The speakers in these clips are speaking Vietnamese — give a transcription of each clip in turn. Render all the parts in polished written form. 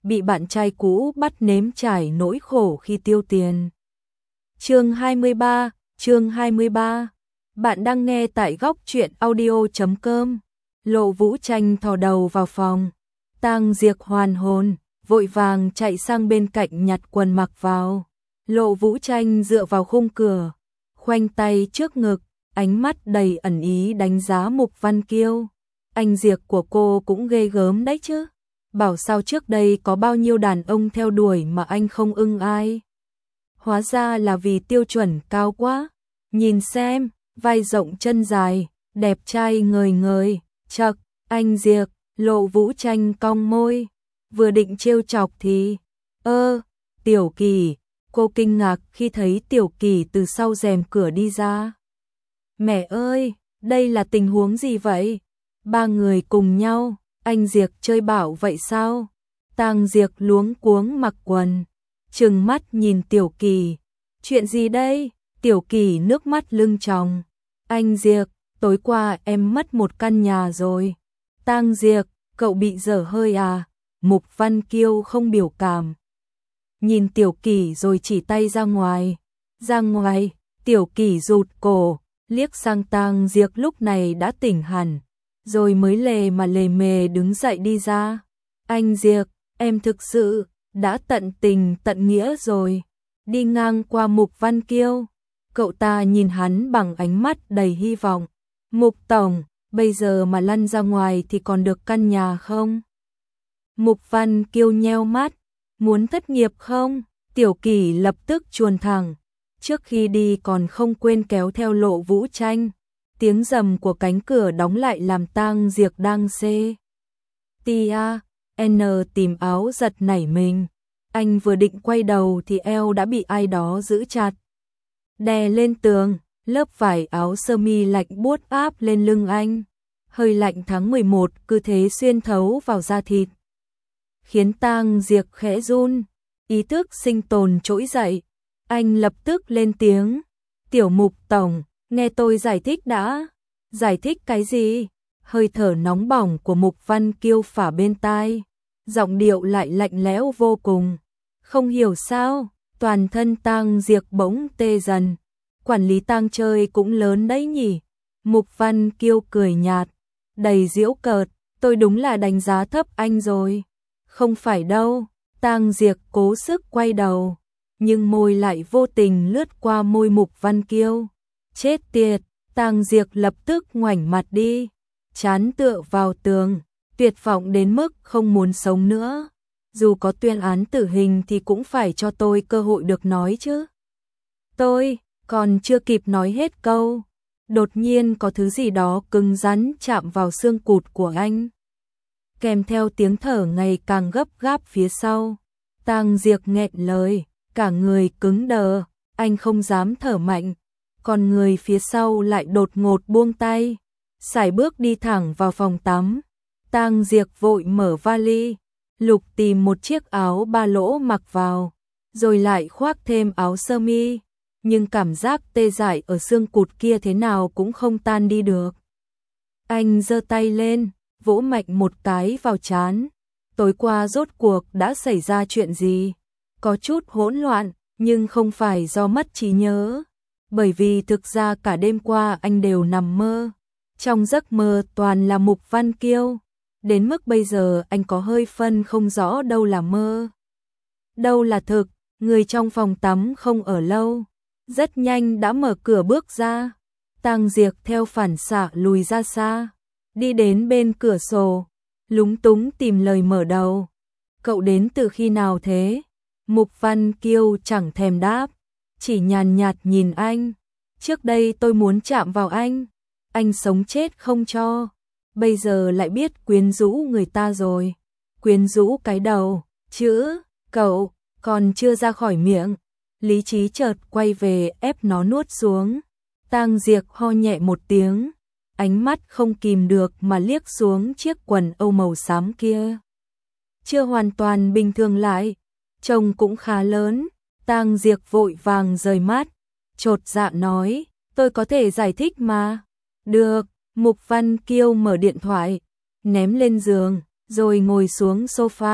bị bạn trai cũ bắt nếm trải nỗi khổ khi tiêu tiền. Chương 23. Bạn đang nghe tại góc truyện audio.com. Lộ Vũ Tranh thò đầu vào phòng. Tang Diệc hoàn hồn, vội vàng chạy sang bên cạnh nhặt quần mặc vào. Lộ Vũ Tranh dựa vào khung cửa, khoanh tay trước ngực, ánh mắt đầy ẩn ý đánh giá Mục Văn Kiêu. Anh Diệc của cô cũng ghê gớm đấy chứ. Bảo sao trước đây có bao nhiêu đàn ông theo đuổi mà anh không ưng ai. Hóa ra là vì tiêu chuẩn cao quá. Nhìn xem, vai rộng chân dài, đẹp trai ngời ngời, chậc, anh Diệc. Lộ Vũ Tranh cong môi, vừa định trêu chọc thì, Tiểu Kỳ. Cô kinh ngạc khi thấy Tiểu Kỳ từ sau rèm cửa đi ra. Mẹ ơi, đây là tình huống gì vậy? Ba người cùng nhau, anh Diệc chơi bảo vậy sao? Tang Diệc luống cuống mặc quần, trừng mắt nhìn Tiểu Kỳ. Chuyện gì đây? Tiểu Kỳ nước mắt lưng tròng. Anh Diệc, tối qua em mất một căn nhà rồi. Tang Diệc, cậu bị dở hơi à? Mục Văn Kiêu không biểu cảm. Nhìn Tiểu Kỳ rồi chỉ tay ra ngoài. Ra ngoài, Tiểu Kỳ rụt cổ, liếc sang Tang Diệc lúc này đã tỉnh hẳn, rồi mới lề mề đứng dậy đi ra. Anh Diệc, em thực sự đã tận tình tận nghĩa rồi. Đi ngang qua Mục Văn Kiêu, cậu ta nhìn hắn bằng ánh mắt đầy hy vọng. Mục tổng, bây giờ mà lăn ra ngoài thì còn được căn nhà không? Mục Văn Kiêu nheo mắt, muốn thất nghiệp không? Tiểu Kỳ lập tức chuồn thẳng, trước khi đi còn không quên kéo theo Lộ Vũ Tranh. Tiếng rầm của cánh cửa đóng lại làm Tang Diệc đang tìm áo giật nảy mình. Anh vừa định quay đầu thì eo đã bị ai đó giữ chặt, đè lên tường. Lớp vải áo sơ mi lạnh buốt áp lên lưng anh. Hơi lạnh tháng 11 cứ thế xuyên thấu vào da thịt, khiến Tang Diệc khẽ run, ý thức sinh tồn trỗi dậy. Anh lập tức lên tiếng, Tiểu Mục tổng, nghe tôi giải thích đã. Giải thích cái gì? Hơi thở nóng bỏng của Mục Văn Kiêu phả bên tai, giọng điệu lại lạnh lẽo vô cùng. Không hiểu sao, toàn thân Tang Diệc bỗng tê dần. Quản lý Tang chơi cũng lớn đấy nhỉ? Mục Văn Kiêu cười nhạt, đầy giễu cợt, tôi đúng là đánh giá thấp anh rồi. Không phải đâu. Tang Diệc cố sức quay đầu, nhưng môi lại vô tình lướt qua môi Mục Văn Kiêu. Chết tiệt, Tang Diệc lập tức ngoảnh mặt đi, trán tựa vào tường, tuyệt vọng đến mức không muốn sống nữa. Dù có tuyên án tử hình thì cũng phải cho tôi cơ hội được nói chứ. Tôi còn chưa kịp nói hết câu, đột nhiên có thứ gì đó cứng rắn chạm vào xương cụt của anh, kèm theo tiếng thở ngày càng gấp gáp phía sau. Tang Diệc nghẹn lời, cả người cứng đờ, anh không dám thở mạnh. Còn người phía sau lại đột ngột buông tay, sải bước đi thẳng vào phòng tắm. Tang Diệc vội mở vali, lục tìm một chiếc áo ba lỗ mặc vào, rồi lại khoác thêm áo sơ mi. Nhưng cảm giác tê dại ở xương cụt kia thế nào cũng không tan đi được. Anh giơ tay lên, vỗ mạnh một cái vào trán. Tối qua rốt cuộc đã xảy ra chuyện gì? Có chút hỗn loạn, nhưng không phải do mất trí nhớ. Bởi vì thực ra cả đêm qua anh đều nằm mơ. Trong giấc mơ toàn là Mục Văn Kiêu. Đến mức bây giờ anh có hơi phân không rõ đâu là mơ, đâu là thực. Người trong phòng tắm không ở lâu, rất nhanh đã mở cửa bước ra. Tang Diệc theo phản xạ lùi ra xa, đi đến bên cửa sổ, lúng túng tìm lời mở đầu. Cậu đến từ khi nào thế? Mục Văn Kiêu chẳng thèm đáp, chỉ nhàn nhạt nhìn anh. Trước đây tôi muốn chạm vào anh sống chết không cho. Bây giờ lại biết quyến rũ người ta rồi. Quyến rũ cái đầu, chữ, cậu, còn chưa ra khỏi miệng. Lý trí chợt quay về ép nó nuốt xuống. Tang Diệc ho nhẹ một tiếng, ánh mắt không kìm được mà liếc xuống chiếc quần âu màu xám kia. Chưa hoàn toàn bình thường lại, trông cũng khá lớn. Tang Diệc vội vàng rời mắt, chột dạ nói, tôi có thể giải thích mà. Được. Mục Văn Kiêu mở điện thoại, ném lên giường, rồi ngồi xuống sofa.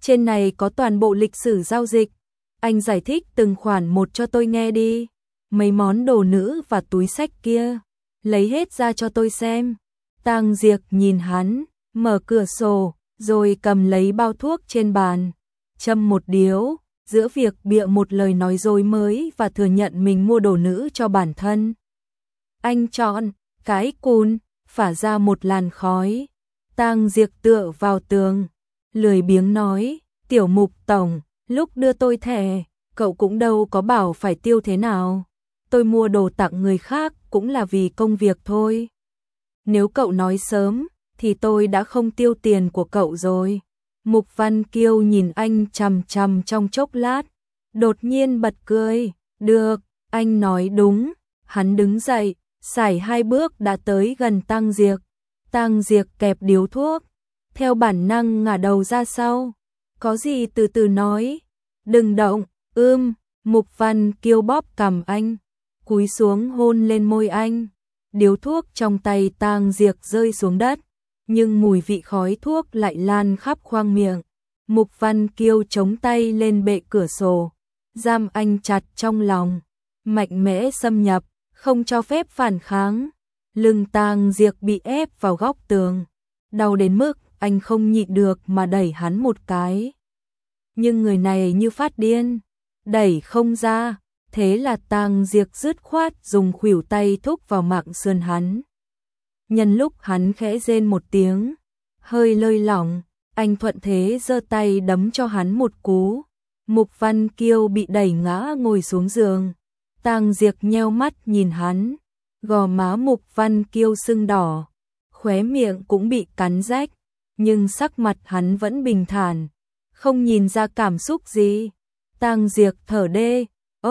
Trên này có toàn bộ lịch sử giao dịch. Anh giải thích từng khoản một cho tôi nghe đi. Mấy món đồ nữ và túi xách kia, lấy hết ra cho tôi xem. Tang Diệc nhìn hắn, mở cửa sổ, rồi cầm lấy bao thuốc trên bàn, châm một điếu, giữa việc bịa một lời nói dối mới và thừa nhận mình mua đồ nữ cho bản thân. Anh chọn cái cùn, phả ra một làn khói. Tang Diệc tựa vào tường, lười biếng nói, Tiểu Mục tổng, lúc đưa tôi thẻ, cậu cũng đâu có bảo phải tiêu thế nào. Tôi mua đồ tặng người khác cũng là vì công việc thôi. Nếu cậu nói sớm, thì tôi đã không tiêu tiền của cậu rồi. Mục Văn Kiêu nhìn anh chằm chằm trong chốc lát, đột nhiên bật cười. Được, anh nói đúng. Hắn đứng dậy, sải 2 bước đã tới gần Tang Diệc. Tang Diệc kẹp điếu thuốc, theo bản năng ngả đầu ra sau. Có gì từ từ nói. Đừng động. Mục Văn Kiêu bóp cằm anh, cúi xuống hôn lên môi anh. Điếu thuốc trong tay Tang Diệc rơi xuống đất, nhưng mùi vị khói thuốc lại lan khắp khoang miệng. Mục Văn Kiêu chống tay lên bệ cửa sổ, giam anh chặt trong lòng, mạnh mẽ xâm nhập, không cho phép phản kháng. Lưng Tang Diệc bị ép vào góc tường, đau đến mức anh không nhịn được mà đẩy hắn một cái. Nhưng người này như phát điên, đẩy không ra, thế là Tang Diệc dứt khoát dùng khuỷu tay thúc vào mạng sườn hắn. Nhân lúc hắn khẽ rên một tiếng, hơi lơi lỏng, anh thuận thế giơ tay đấm cho hắn một cú. Mục Văn Kiêu bị đẩy ngã ngồi xuống giường. Tang Diệc nheo mắt nhìn hắn, gò má Mục Văn Kiêu sưng đỏ, khóe miệng cũng bị cắn rách, nhưng sắc mặt hắn vẫn bình thản, không nhìn ra cảm xúc gì. Tang Diệc thở đê,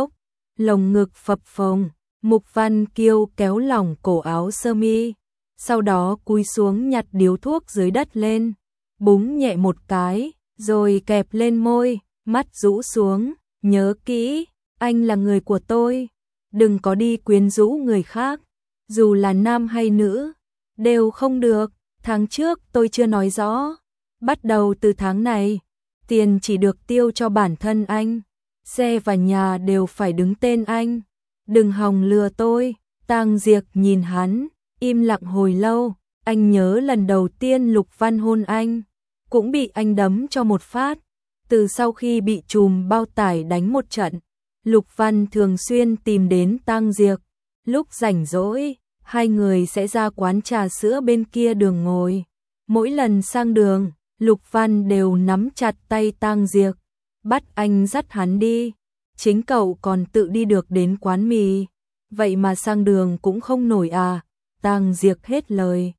lồng ngực phập phồng. Mục Văn Kiêu kéo lỏng cổ áo sơ mi, sau đó cúi xuống nhặt điếu thuốc dưới đất lên, búng nhẹ một cái, rồi kẹp lên môi, mắt rũ xuống. Nhớ kỹ, anh là người của tôi, đừng có đi quyến rũ người khác, dù là nam hay nữ, đều không được. Tháng trước tôi chưa nói rõ, bắt đầu từ tháng này, tiền chỉ được tiêu cho bản thân anh, xe và nhà đều phải đứng tên anh, đừng hòng lừa tôi. Tang Diệc nhìn hắn, im lặng hồi lâu. Anh nhớ lần đầu tiên Lục Văn hôn anh, cũng bị anh đấm cho một phát. Từ sau khi bị trùm bao tải đánh một trận, Lục Văn thường xuyên tìm đến Tang Diệc. Lúc rảnh rỗi, hai người sẽ ra quán trà sữa bên kia đường ngồi. Mỗi lần sang đường, Lục Văn đều nắm chặt tay Tang Diệc, bắt anh dắt hắn đi. Chính cậu còn tự đi được đến quán mì, vậy mà sang đường cũng không nổi à? Tang Diệc hết lời.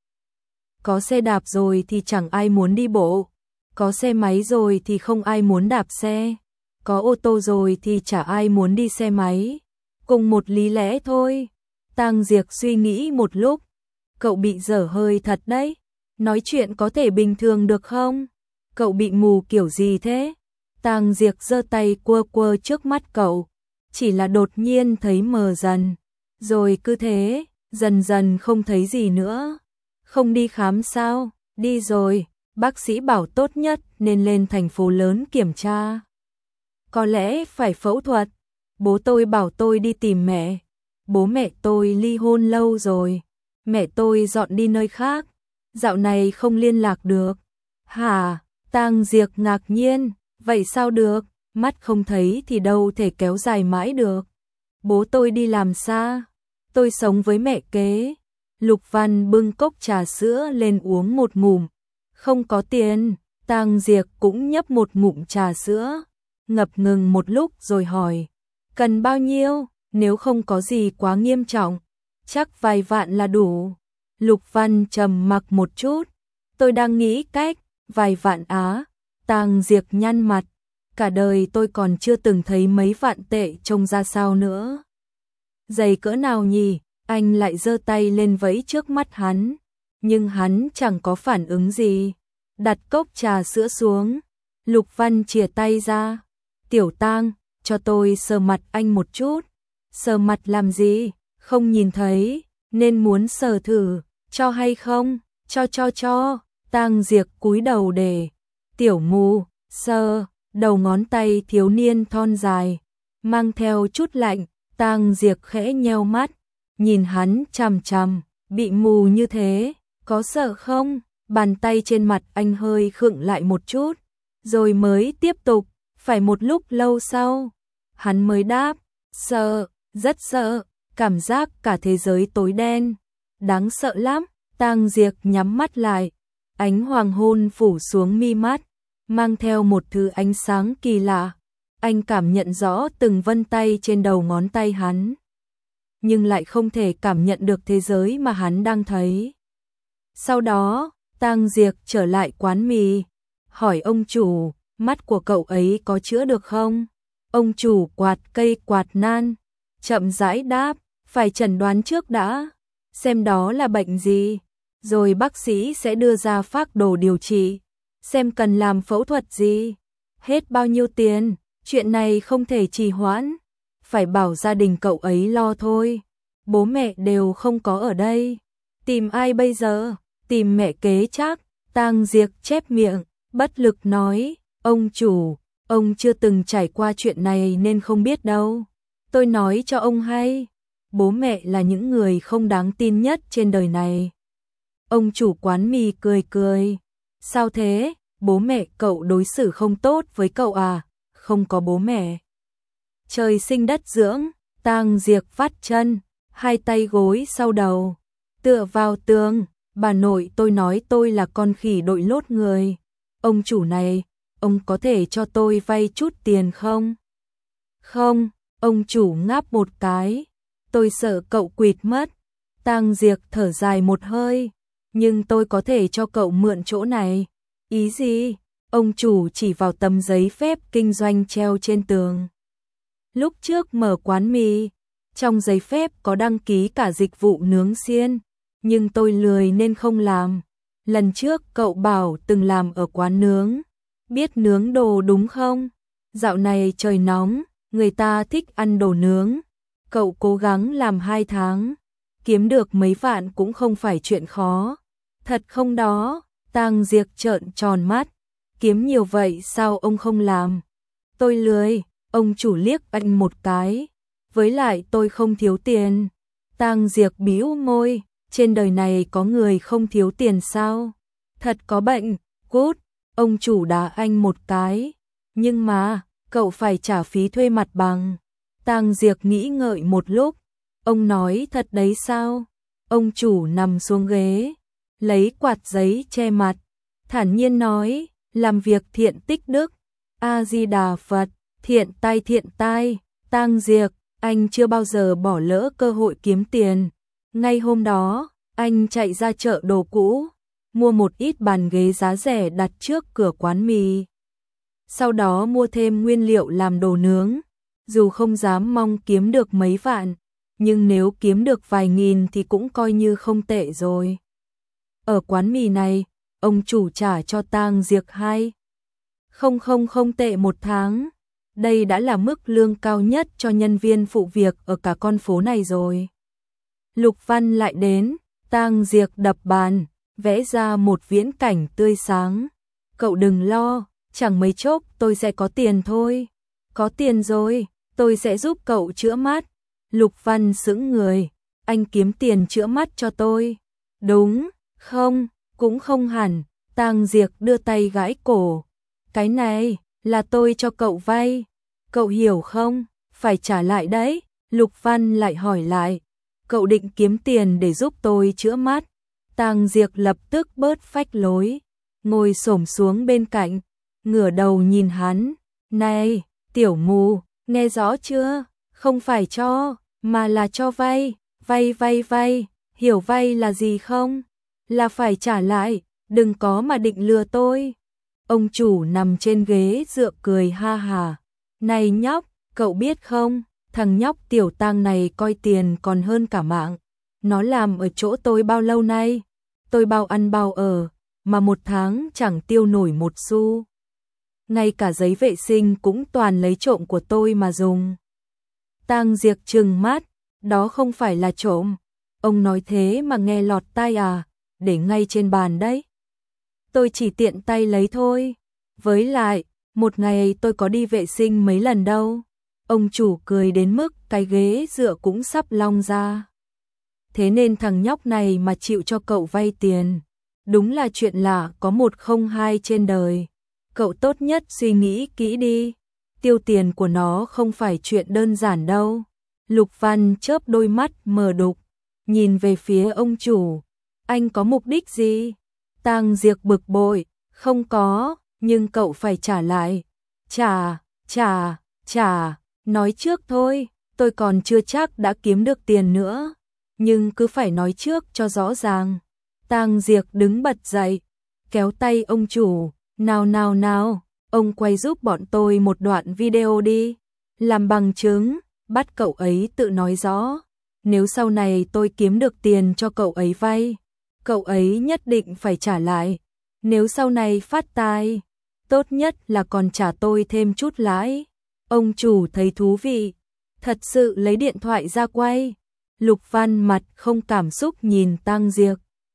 Có xe đạp rồi thì chẳng ai muốn đi bộ, có xe máy rồi thì không ai muốn đạp xe, có ô tô rồi thì chả ai muốn đi xe máy. Cùng một lý lẽ thôi. Tang Diệc suy nghĩ một lúc, cậu bị dở hơi thật đấy, nói chuyện có thể bình thường được không? Cậu bị mù kiểu gì thế? Tang Diệc giơ tay quơ quơ trước mắt cậu, chỉ là đột nhiên thấy mờ dần, rồi cứ thế, dần dần không thấy gì nữa. Không đi khám sao? Đi rồi, bác sĩ bảo tốt nhất nên lên thành phố lớn kiểm tra. Có lẽ phải phẫu thuật. Bố tôi bảo tôi đi tìm mẹ. Bố mẹ tôi ly hôn lâu rồi, mẹ tôi dọn đi nơi khác, dạo này không liên lạc được. Hả? Tang Diệc ngạc nhiên, vậy sao được, mắt không thấy thì đâu thể kéo dài mãi được. Bố tôi đi làm xa, tôi sống với mẹ kế. Lục Văn bưng cốc trà sữa lên uống một ngụm. Không có tiền. Tang Diệc cũng nhấp một ngụm trà sữa, ngập ngừng một lúc rồi hỏi, cần bao nhiêu? Nếu không có gì quá nghiêm trọng, chắc vài vạn là đủ. Lục Văn trầm mặc một chút, tôi đang nghĩ cách. Vài vạn á? Tang Diệc nhăn mặt, cả đời tôi còn chưa từng thấy mấy vạn tệ trông ra sao nữa. Dày cỡ nào nhỉ? Anh lại giơ tay lên vẫy trước mắt hắn, nhưng hắn chẳng có phản ứng gì. Đặt cốc trà sữa xuống, Lục Văn chìa tay ra. Tiểu Tang, cho tôi sờ mặt anh một chút. Sờ mặt làm gì? Không nhìn thấy, nên muốn sờ thử, cho hay không? Cho. Tang Diệc cúi đầu để. Tiểu mù, sờ đầu ngón tay thiếu niên thon dài, mang theo chút lạnh. Tang Diệp khẽ nheo mắt, nhìn hắn chằm chằm, bị mù như thế, có sợ không? Bàn tay trên mặt anh hơi khựng lại một chút, rồi mới tiếp tục, phải một lúc lâu sau, hắn mới đáp, sợ, rất sợ, cảm giác cả thế giới tối đen, đáng sợ lắm. Tang Diệp nhắm mắt lại, ánh hoàng hôn phủ xuống mi mắt, mang theo một thứ ánh sáng kỳ lạ. Anh cảm nhận rõ từng vân tay trên đầu ngón tay hắn, nhưng lại không thể cảm nhận được thế giới mà hắn đang thấy. Sau đó, Tang Diệp trở lại quán mì, hỏi ông chủ, mắt của cậu ấy có chữa được không? Ông chủ quạt cây quạt nan, chậm rãi đáp, phải chẩn đoán trước đã, xem đó là bệnh gì, rồi bác sĩ sẽ đưa ra phác đồ điều trị, xem cần làm phẫu thuật gì, hết bao nhiêu tiền, chuyện này không thể trì hoãn, phải bảo gia đình cậu ấy lo thôi, bố mẹ đều không có ở đây, tìm ai bây giờ? Tìm mẹ kế chắc. Tang Diệp chép miệng, bất lực nói, ông chủ, ông chưa từng trải qua chuyện này nên không biết đâu. Tôi nói cho ông hay, bố mẹ là những người không đáng tin nhất trên đời này. Ông chủ quán mì cười cười, sao thế, bố mẹ cậu đối xử không tốt với cậu à? Không có bố mẹ, trời sinh đất dưỡng. Tang Diệp vắt chân, hai tay gối sau đầu, tựa vào tường. Bà nội tôi nói tôi là con khỉ đội lốt người. Ông chủ này, ông có thể cho tôi vay chút tiền không? Không, ông chủ ngáp một cái. Tôi sợ cậu quỵt mất. Tang Diệp thở dài một hơi. Nhưng tôi có thể cho cậu mượn chỗ này. Ý gì? Ông chủ chỉ vào tấm giấy phép kinh doanh treo trên tường. Lúc trước mở quán mì, trong giấy phép có đăng ký cả dịch vụ nướng xiên. Nhưng tôi lười nên không làm. Lần trước cậu bảo từng làm ở quán nướng, biết nướng đồ đúng không? Dạo này trời nóng, người ta thích ăn đồ nướng. Cậu cố gắng làm 2 tháng, kiếm được mấy vạn cũng không phải chuyện khó. Thật không đó? Tang Diệp trợn tròn mắt. Kiếm nhiều vậy sao ông không làm? Tôi lười. Ông chủ liếc anh một cái. Với lại tôi không thiếu tiền. Tang Diệp bĩu môi. Trên đời này có người không thiếu tiền sao? Thật có bệnh, cút. Ông chủ đá anh một cái. Nhưng mà, cậu phải trả phí thuê mặt bằng. Tang Diệp nghĩ ngợi một lúc. Ông nói thật đấy sao? Ông chủ nằm xuống ghế, lấy quạt giấy che mặt, thản nhiên nói, làm việc thiện tích đức. A-di-đà Phật, thiện tai. Tang Diệp, anh chưa bao giờ bỏ lỡ cơ hội kiếm tiền. Ngay hôm đó, anh chạy ra chợ đồ cũ, mua một ít bàn ghế giá rẻ đặt trước cửa quán mì. Sau đó mua thêm nguyên liệu làm đồ nướng, dù không dám mong kiếm được mấy vạn, nhưng nếu kiếm được vài nghìn thì cũng coi như không tệ rồi. Ở quán mì này, ông chủ trả cho Tang Diệp 2,000 tệ một tháng. Đây đã là mức lương cao nhất cho nhân viên phụ việc ở cả con phố này rồi. Lục Văn lại đến, Tang Diệp đập bàn, vẽ ra một viễn cảnh tươi sáng. Cậu đừng lo, chẳng mấy chốc tôi sẽ có tiền thôi. Có tiền rồi, tôi sẽ giúp cậu chữa mắt. Lục Văn sững người, anh kiếm tiền chữa mắt cho tôi. Đúng, không, cũng không hẳn. Tang Diệp đưa tay gãi cổ. Cái này là tôi cho cậu vay. Cậu hiểu không? Phải trả lại đấy. Lục Văn lại hỏi lại. Cậu định kiếm tiền để giúp tôi chữa mắt. Tang Diệp lập tức bớt phách lối, ngồi xổm xuống bên cạnh, ngửa đầu nhìn hắn. Này, tiểu mù, nghe rõ chưa? Không phải cho, mà là cho vay. Vay, hiểu vay là gì không? Là phải trả lại, đừng có mà định lừa tôi. Ông chủ nằm trên ghế dựa cười ha hà. Này nhóc, cậu biết không, thằng nhóc tiểu Tang này coi tiền còn hơn cả mạng. Nó làm ở chỗ tôi bao lâu nay? Tôi bao ăn bao ở, mà một tháng chẳng tiêu nổi một xu. Ngay cả giấy vệ sinh cũng toàn lấy trộm của tôi mà dùng. Tang Diệp trừng mắt, đó không phải là trộm. Ông nói thế mà nghe lọt tai à, để ngay trên bàn đấy. Tôi chỉ tiện tay lấy thôi. Với lại, Một ngày tôi có đi vệ sinh mấy lần đâu. Ông chủ cười đến mức cái ghế dựa cũng sắp long ra. Thế nên thằng nhóc này mà chịu cho cậu vay tiền. Đúng là chuyện lạ có một không hai trên đời. Cậu tốt nhất suy nghĩ kỹ đi. Tiêu tiền của nó không phải chuyện đơn giản đâu. Lục Văn chớp đôi mắt mờ đục, nhìn về phía ông chủ. Anh có mục đích gì? Tang Diệc bực bội. Không có, nhưng cậu phải trả lại. Trả. Nói trước thôi, tôi còn chưa chắc đã kiếm được tiền nữa. Nhưng cứ phải nói trước cho rõ ràng. Tang Diệc đứng bật dậy, kéo tay ông chủ. Nào, ông quay giúp bọn tôi một đoạn video đi. Làm bằng chứng, bắt cậu ấy tự nói rõ. Nếu sau này tôi kiếm được tiền cho cậu ấy vay, cậu ấy nhất định phải trả lại. Nếu sau này phát tài, tốt nhất là còn trả tôi thêm chút lãi. Ông chủ thấy thú vị, thật sự lấy điện thoại ra quay. Lục Văn mặt không cảm xúc nhìn Tang Diệc.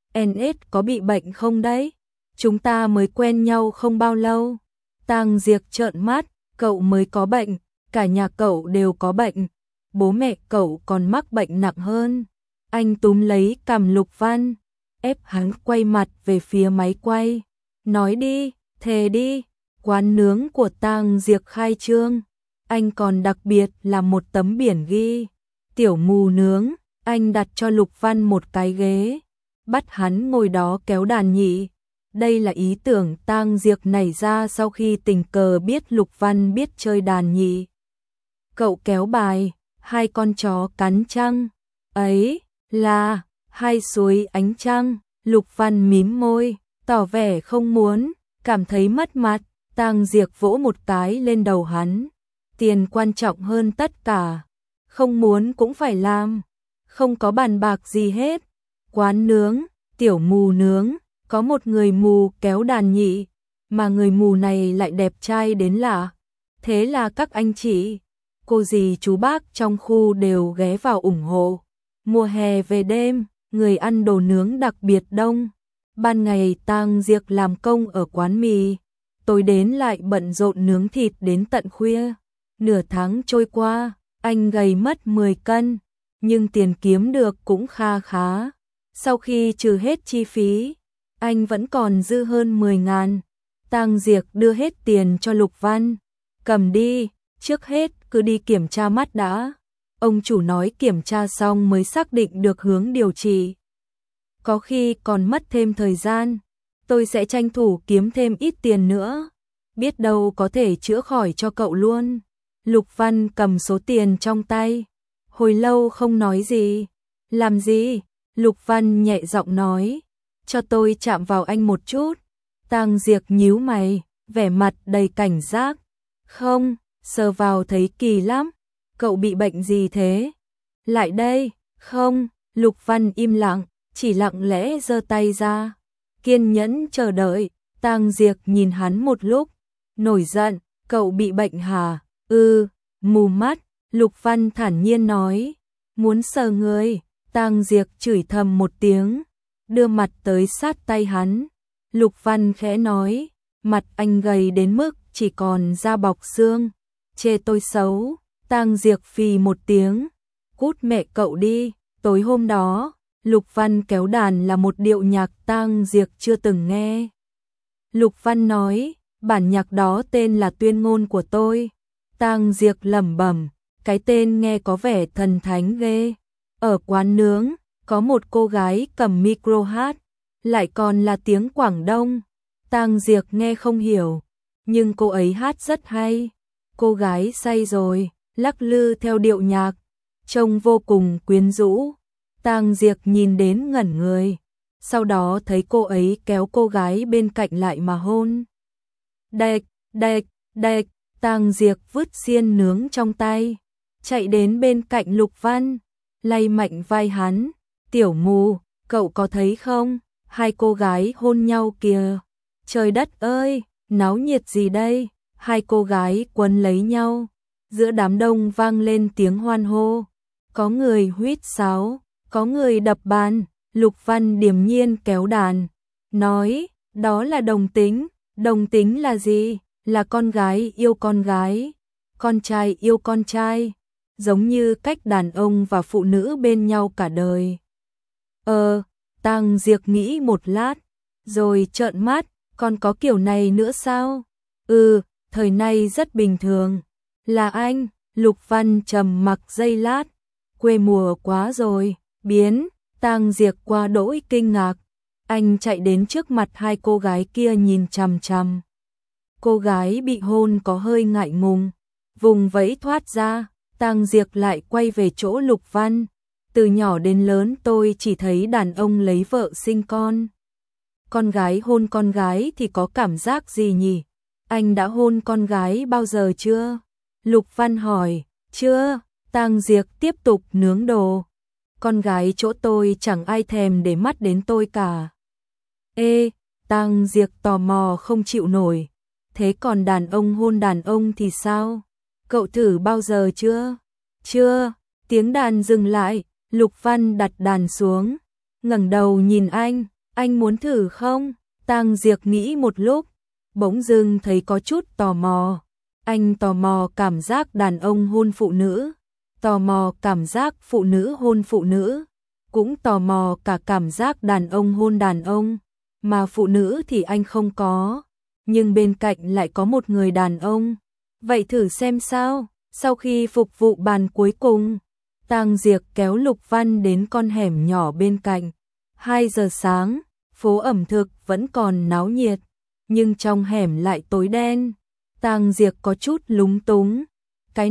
NS có bị bệnh không đấy? Chúng ta mới quen nhau không bao lâu. Tang Diệc trợn mắt, cậu mới có bệnh, cả nhà cậu đều có bệnh. Bố mẹ cậu còn mắc bệnh nặng hơn. Anh túm lấy cằm Lục Văn, ép hắn quay mặt về phía máy quay. Nói đi, thề đi. Quán nướng của Tang Diệc khai trương. Anh còn đặc biệt là một tấm biển ghi Tiểu Mù nướng. Anh đặt cho Lục Văn một cái ghế, bắt hắn ngồi đó kéo đàn nhị. Đây là ý tưởng Tang Diệc nảy ra sau khi tình cờ biết Lục Văn biết chơi đàn nhị. Cậu kéo bài, hai con chó cắn trăng. Ấy là hai suối ánh trăng. Lục Văn mím môi, tỏ vẻ không muốn, cảm thấy mất mặt. Tang Diệc vỗ một cái lên đầu hắn. Tiền quan trọng hơn tất cả. Không muốn cũng phải làm. Không có bàn bạc gì hết. Quán nướng, Tiểu Mù nướng, có một người mù kéo đàn nhị, mà người mù này lại đẹp trai đến lạ. Thế là các anh chị, cô dì chú bác trong khu đều ghé vào ủng hộ. Mùa hè về đêm, người ăn đồ nướng đặc biệt đông. Ban ngày Tang Diệc làm công ở quán mì, tối đến lại bận rộn nướng thịt đến tận khuya. Nửa tháng trôi qua, anh gầy mất 10 cân, nhưng tiền kiếm được cũng kha khá. Sau khi trừ hết chi phí, anh vẫn còn dư hơn 10.000. Tang Diệc đưa hết tiền cho Lục Văn. Cầm đi, trước hết cứ đi kiểm tra mắt đã. Ông chủ nói kiểm tra xong mới xác định được hướng điều trị. Có khi còn mất thêm thời gian. Tôi sẽ tranh thủ kiếm thêm ít tiền nữa. Biết đâu có thể chữa khỏi cho cậu luôn. Lục Văn cầm số tiền trong tay. Hồi lâu không nói gì. Làm gì? Lục Văn nhẹ giọng nói. Cho tôi chạm vào anh một chút. Tang Diệc nhíu mày, vẻ mặt đầy cảnh giác. Không, sờ vào thấy kỳ lắm. Cậu bị bệnh gì thế? Lại đây. Không, Lục Văn im lặng, chỉ lặng lẽ giơ tay ra. Kiên nhẫn chờ đợi. Tang Diệc nhìn hắn một lúc, nổi giận. Cậu bị bệnh hả? Mù mắt. Lục Văn thản nhiên nói. Muốn sờ người. Tang Diệc chửi thầm một tiếng, đưa mặt tới sát tay hắn. Lục Văn khẽ nói, mặt anh gầy đến mức chỉ còn da bọc xương. Chê tôi xấu. Tang Diệc phì một tiếng, cút mẹ cậu đi. Tối hôm đó, Lục Văn kéo đàn là một điệu nhạc Tang Diệc chưa từng nghe. Lục Văn nói, bản nhạc đó tên là Tuyên ngôn của tôi. Tang Diệc lẩm bẩm, cái tên nghe có vẻ thần thánh ghê. Ở quán nướng, có một cô gái cầm micro hát, lại còn là tiếng Quảng Đông. Tang Diệc nghe không hiểu, nhưng cô ấy hát rất hay. Cô gái say rồi, lắc lư theo điệu nhạc, trông vô cùng quyến rũ. Tang Diệc nhìn đến ngẩn người, sau đó thấy cô ấy kéo cô gái bên cạnh lại mà hôn. Đệch, Tang Diệc vứt xiên nướng trong tay, chạy đến bên cạnh Lục Văn, lay mạnh vai hắn. Tiểu Mù, cậu có thấy không? Hai cô gái hôn nhau kìa. Trời đất ơi, náo nhiệt gì đây? Hai cô gái quấn lấy nhau. Giữa đám đông vang lên tiếng hoan hô. Có người huýt sáo, có người đập bàn. Lục Văn điềm nhiên kéo đàn, nói, đó là đồng tính. Đồng tính là gì? là con gái yêu con gái, con trai yêu con trai, giống như cách đàn ông và phụ nữ bên nhau cả đời. Tang Diệc nghĩ một lát, rồi trợn mắt, còn có kiểu này nữa sao? Thời nay rất bình thường. Là anh, Lục Văn trầm mặc giây lát, quê mùa quá rồi, biến. Tang Diệc qua đỗi kinh ngạc, anh chạy đến trước mặt hai cô gái kia nhìn chằm chằm. Cô gái bị hôn có hơi ngại ngùng, vùng vẫy thoát ra. Tang Diệc lại quay về chỗ Lục Văn. Từ nhỏ đến lớn tôi chỉ thấy đàn ông lấy vợ sinh con. Con gái hôn con gái thì có cảm giác gì nhỉ? Anh đã hôn con gái bao giờ chưa? Lục Văn hỏi. Chưa. Tang Diệc tiếp tục nướng đồ. Con gái chỗ tôi chẳng ai thèm để mắt đến tôi cả. Tang Diệc tò mò không chịu nổi. Thế còn đàn ông hôn đàn ông thì sao? Cậu thử bao giờ chưa? Chưa. Tiếng đàn dừng lại, Lục Văn đặt đàn xuống, ngẩng đầu nhìn anh muốn thử không? Tang Diệc nghĩ một lúc, bỗng dưng thấy có chút tò mò. Anh tò mò cảm giác đàn ông hôn phụ nữ, tò mò cảm giác phụ nữ hôn phụ nữ, cũng tò mò cả cảm giác đàn ông hôn đàn ông, mà phụ nữ thì anh không có, nhưng bên cạnh lại có một người đàn ông. Vậy thử xem sao. Sau khi phục vụ bàn cuối cùng, Tang Diệc kéo Lục Văn đến con hẻm nhỏ bên cạnh. 2 giờ sáng, phố ẩm thực vẫn còn náo nhiệt, nhưng trong hẻm lại tối đen. Tang Diệc có chút lúng túng. Cái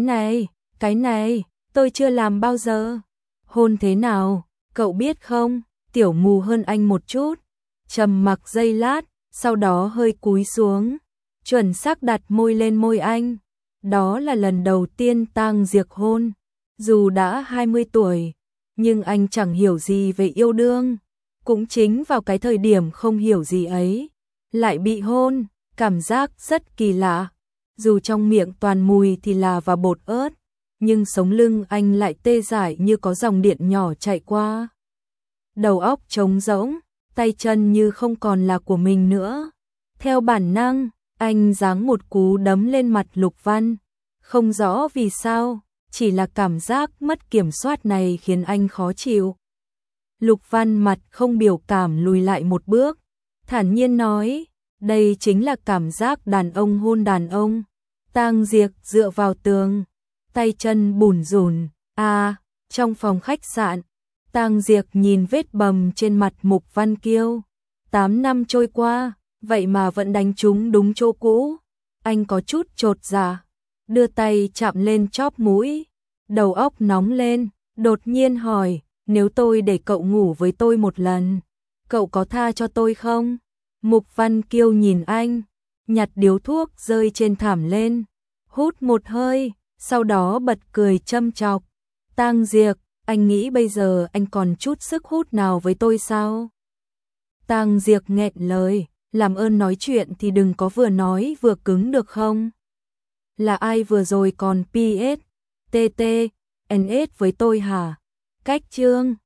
này, tôi chưa làm bao giờ. Hôn thế nào, cậu biết không? Tiểu mù hơn anh một chút. Trầm mặc giây lát, sau đó hơi cúi xuống, chuẩn xác đặt môi lên môi anh. Đó là lần đầu tiên Tang Diệc hôn. Dù đã 20 tuổi, nhưng anh chẳng hiểu gì về yêu đương. Cũng chính vào cái thời điểm không hiểu gì ấy, lại bị hôn, cảm giác rất kỳ lạ. Dù trong miệng toàn mùi thì là và bột ớt, nhưng sống lưng anh lại tê dại như có dòng điện nhỏ chạy qua. Đầu óc trống rỗng, tay chân như không còn là của mình nữa. Theo bản năng, anh giáng một cú đấm lên mặt Lục Văn. Không rõ vì sao, chỉ là cảm giác mất kiểm soát này khiến anh khó chịu. Lục Văn mặt không biểu cảm lùi lại một bước, thản nhiên nói, đây chính là cảm giác đàn ông hôn đàn ông. Tang Diệc dựa vào tường, tay chân bủn rủn. Trong phòng khách sạn, Tang Diệc nhìn vết bầm trên mặt Mục Văn Kiêu. 8 năm trôi qua, vậy mà vẫn đánh trúng đúng chỗ cũ. Anh có chút chột dạ, đưa tay chạm lên chóp mũi, đầu óc nóng lên, đột nhiên hỏi, nếu tôi để cậu ngủ với tôi một lần, cậu có tha cho tôi không? Mục Văn Kiêu nhìn anh, nhặt điếu thuốc rơi trên thảm lên, hút một hơi, sau đó bật cười châm chọc. Tang Diệc, anh nghĩ bây giờ anh còn chút sức hút nào với tôi sao? Tang Diệc nghẹn lời, làm ơn nói chuyện thì đừng có vừa nói vừa cứng được không? Là ai vừa rồi còn PS, TT, NS với tôi hả? Cách chương